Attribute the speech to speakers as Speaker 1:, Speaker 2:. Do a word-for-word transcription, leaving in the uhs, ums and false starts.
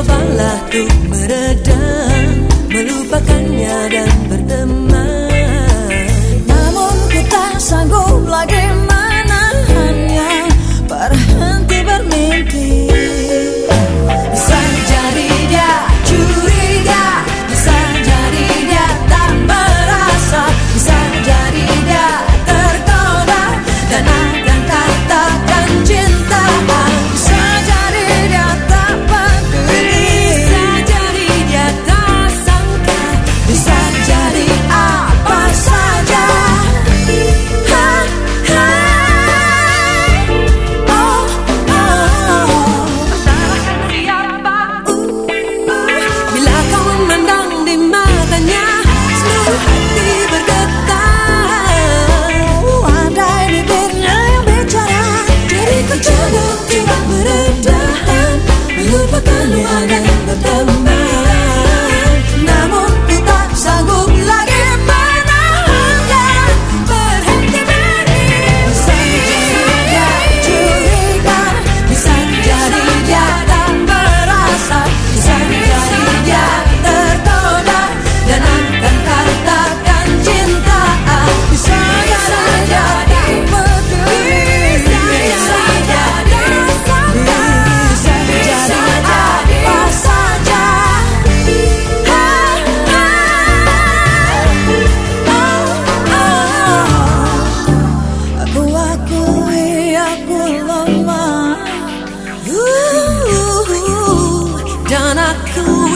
Speaker 1: cobalah tuh meredam, melupakannya dan berteman.
Speaker 2: Namun ku tak sanggup lagi menahannya, berhenti bermimpi.
Speaker 1: Bisa jadi dia curiga, bisa jadi dia tak merasa, bisa jadi dia tergoda dan akan katakan cinta. Bisa jadi dia tak peduli, bisa jadi dia tak sangka, bisa jadi apa saja. Ha, ha. Oh, oh. Bila kau memandang di matanya, seluruh hati bergetar.
Speaker 2: Andai bibirnya yang bicara,
Speaker 1: Diriku cukup coba meredam, melupakannya dan berteman. Namun ku tak sanggup lagi menahannya, berhenti berdiri. Bisa jadi dia curiga, bisa jadi dia tak merasa, bisa jadi dia tergoda dan akan katakan cinta. Bisa jadi peduli, bisa jadi sangka, bisa jadi apa saja. Ha, ha. Oh, oh.
Speaker 2: aku akui aku lemah.
Speaker 1: Uh, dan aku